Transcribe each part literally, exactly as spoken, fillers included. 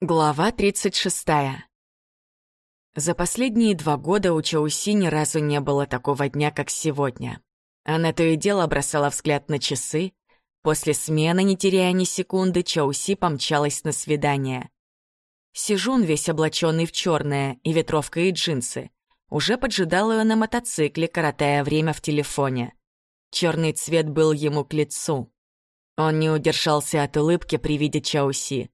Глава тридцать шестая. За последние два года у Чоуси ни разу не было такого дня, как сегодня. Она то и дело бросала взгляд на часы. После смены, не теряя ни секунды, Чоуси помчалась на свидание. Сижун, весь облаченный в черное, и ветровка, и джинсы, уже поджидал ее на мотоцикле, коротая время в телефоне. Черный цвет был ему к лицу. Он не удержался от улыбки при виде Чоуси.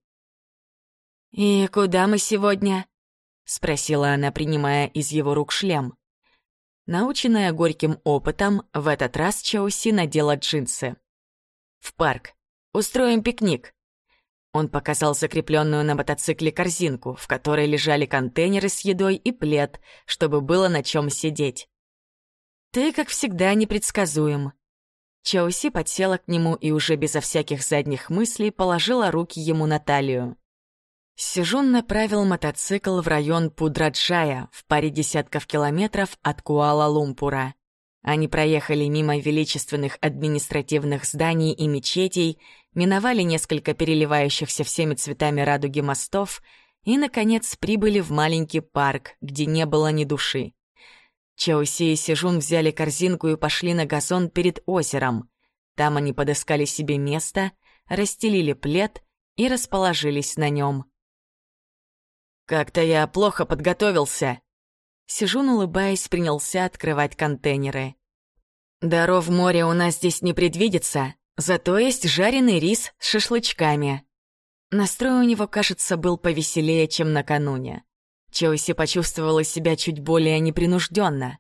«И куда мы сегодня?» — спросила она, принимая из его рук шлем. Наученная горьким опытом, в этот раз Чоуси надела джинсы. «В парк. Устроим пикник». Он показал закрепленную на мотоцикле корзинку, в которой лежали контейнеры с едой и плед, чтобы было на чем сидеть. «Ты, как всегда, непредсказуем». Чоуси подсела к нему и уже безо всяких задних мыслей положила руки ему на талию. Сижун направил мотоцикл в район Пудраджая, в паре десятков километров от Куала-Лумпура. Они проехали мимо величественных административных зданий и мечетей, миновали несколько переливающихся всеми цветами радуги мостов и, наконец, прибыли в маленький парк, где не было ни души. Чоуси и Сижун взяли корзинку и пошли на газон перед озером. Там они подыскали себе место, расстелили плед и расположились на нем. «Как-то я плохо подготовился». Сижун, улыбаясь, принялся открывать контейнеры. «Даров моря у нас здесь не предвидится, зато есть жареный рис с шашлычками». Настрой у него, кажется, был повеселее, чем накануне. Чоуси почувствовала себя чуть более непринужденно.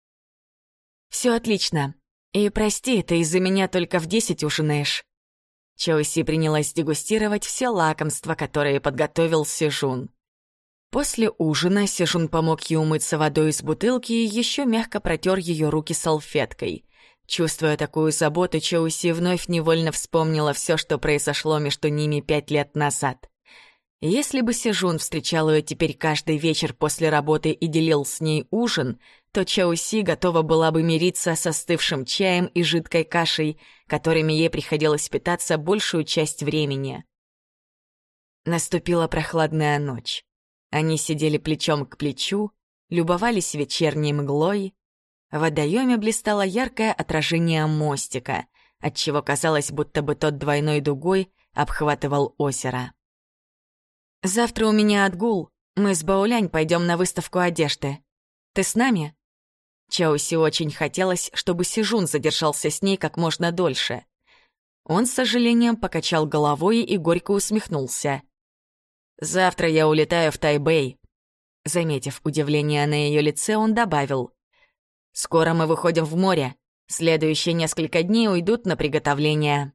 «Все отлично. И прости, ты из-за меня только в десять ужинаешь». Чоуси принялась дегустировать все лакомства, которые подготовил Сижун. После ужина Сижун помог ей умыться водой из бутылки и еще мягко протер ее руки салфеткой. Чувствуя такую заботу, Чоуси вновь невольно вспомнила все, что произошло между ними пять лет назад. Если бы Сижун встречал ее теперь каждый вечер после работы и делил с ней ужин, то Чоуси готова была бы мириться с остывшим чаем и жидкой кашей, которыми ей приходилось питаться большую часть времени. Наступила прохладная ночь. Они сидели плечом к плечу, любовались вечерней мглой. В водоеме блистало яркое отражение мостика, отчего казалось, будто бы тот двойной дугой обхватывал озеро. «Завтра у меня отгул. Мы с Баулянь пойдем на выставку одежды. Ты с нами?» Чоуси очень хотелось, чтобы Сижун задержался с ней как можно дольше. Он с сожалением покачал головой и горько усмехнулся. «Завтра я улетаю в Тайбэй». Заметив удивление на ее лице, он добавил. «Скоро мы выходим в море. Следующие несколько дней уйдут на приготовление».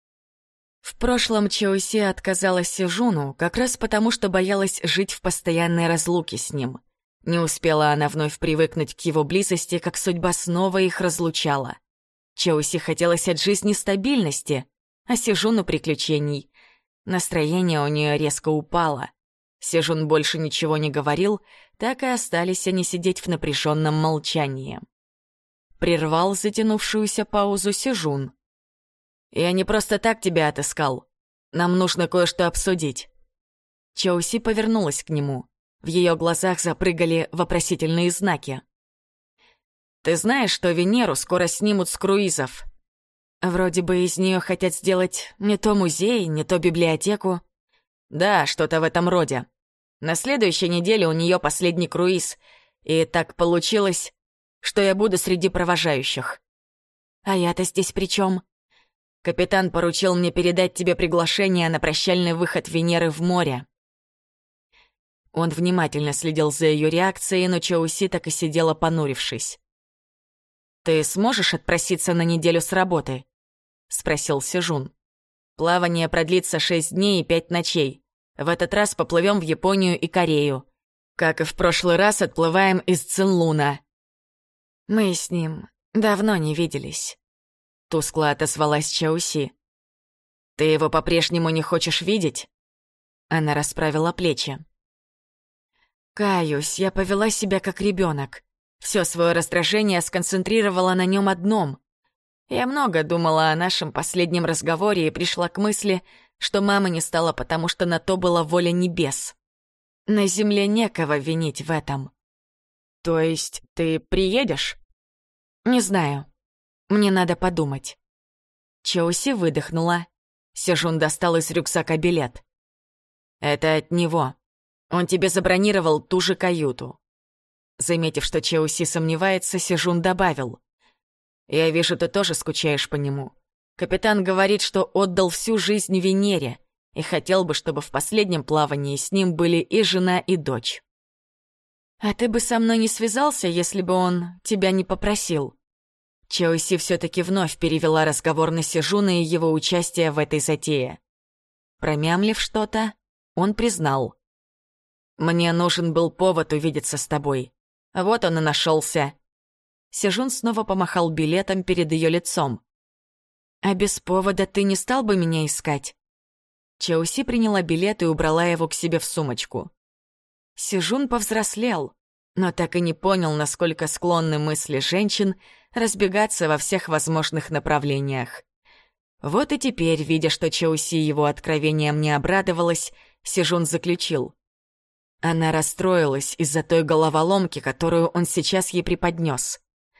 В прошлом Чоуси отказалась Сижуну как раз потому, что боялась жить в постоянной разлуке с ним. Не успела она вновь привыкнуть к его близости, как судьба снова их разлучала. Чоуси хотелось от жизни стабильности, а Сижуну — приключений. Настроение у нее резко упало. Сижун больше ничего не говорил, так и остались они сидеть в напряженном молчании. Прервал затянувшуюся паузу Сижун. «Я не просто так тебя отыскал. Нам нужно кое-что обсудить». Чоуси повернулась к нему. В ее глазах запрыгали вопросительные знаки. «Ты знаешь, что Венеру скоро снимут с круизов?» Вроде бы из нее хотят сделать не то музей, не то библиотеку. Да, что-то в этом роде. На следующей неделе у нее последний круиз, и так получилось, что я буду среди провожающих. А я-то здесь при чем? Капитан поручил мне передать тебе приглашение на прощальный выход Венеры в море. Он внимательно следил за ее реакцией, но Чоуси так и сидела, понурившись. «Ты сможешь отпроситься на неделю с работы?» — спросил Сижун. «Плавание продлится шесть дней и пять ночей. В этот раз поплывем в Японию и Корею. Как и в прошлый раз, отплываем из Цинлуна». «Мы с ним давно не виделись», — тускло отозвалась Чоуси. «Ты его по-прежнему не хочешь видеть?» Она расправила плечи. «Каюсь, я повела себя как ребенок. Все свое раздражение сконцентрировала на нем одном. Я много думала о нашем последнем разговоре и пришла к мысли, что мамы не стало, потому что на то была воля небес. На земле некого винить в этом. То есть ты приедешь? Не знаю. Мне надо подумать. Чоуси выдохнула. Сежун достал из рюкзака билет. Это от него. Он тебе забронировал ту же каюту. Заметив, что Чоуси сомневается, Сежун добавил. Я вижу, ты тоже скучаешь по нему. Капитан говорит, что отдал всю жизнь Венере и хотел бы, чтобы в последнем плавании с ним были и жена, и дочь. А ты бы со мной не связался, если бы он тебя не попросил? Чоуси все-таки вновь перевела разговор на Сежуна и его участие в этой затее. Промямлив что-то, он признал. «Мне нужен был повод увидеться с тобой. Вот он и нашелся». Сежун снова помахал билетом перед ее лицом. «А без повода ты не стал бы меня искать?» Чоуси приняла билет и убрала его к себе в сумочку. Сежун повзрослел, но так и не понял, насколько склонны мысли женщин разбегаться во всех возможных направлениях. Вот и теперь, видя, что Чоуси его откровением не обрадовалась, Сежун заключил. Она расстроилась из-за той головоломки, которую он сейчас ей преподнес.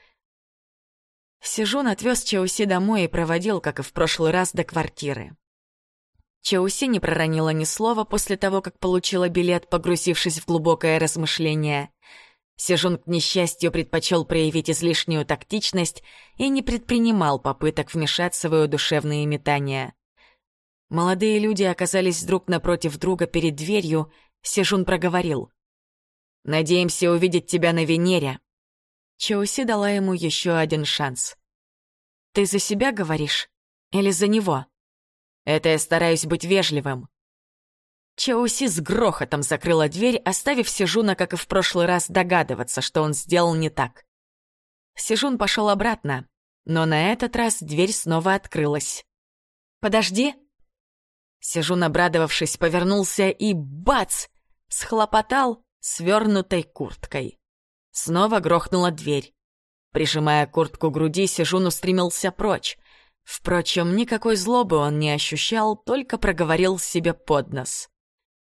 Сежун отвез Чоуси домой и проводил, как и в прошлый раз, до квартиры. Чоуси не проронила ни слова после того, как получила билет, погрузившись в глубокое размышление. Сежун, к несчастью, предпочел проявить излишнюю тактичность и не предпринимал попыток вмешаться в ее душевные метания. Молодые люди оказались друг напротив друга перед дверью. Сежун проговорил. «Надеемся увидеть тебя на Венере». Чоуси дала ему еще один шанс. «Ты за себя говоришь? Или за него?» «Это я стараюсь быть вежливым». Чоуси с грохотом закрыла дверь, оставив Сежуна, как и в прошлый раз, догадываться, что он сделал не так. Сежун пошел обратно, но на этот раз дверь снова открылась. «Подожди!» Сежун, обрадовавшись, повернулся и бац! Схлопотал свернутой курткой. Снова грохнула дверь. Прижимая куртку к груди, Сежун устремился прочь. Впрочем, никакой злобы он не ощущал, только проговорил себе под нос.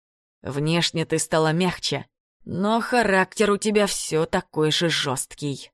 «Внешне ты стала мягче, но характер у тебя все такой же жесткий».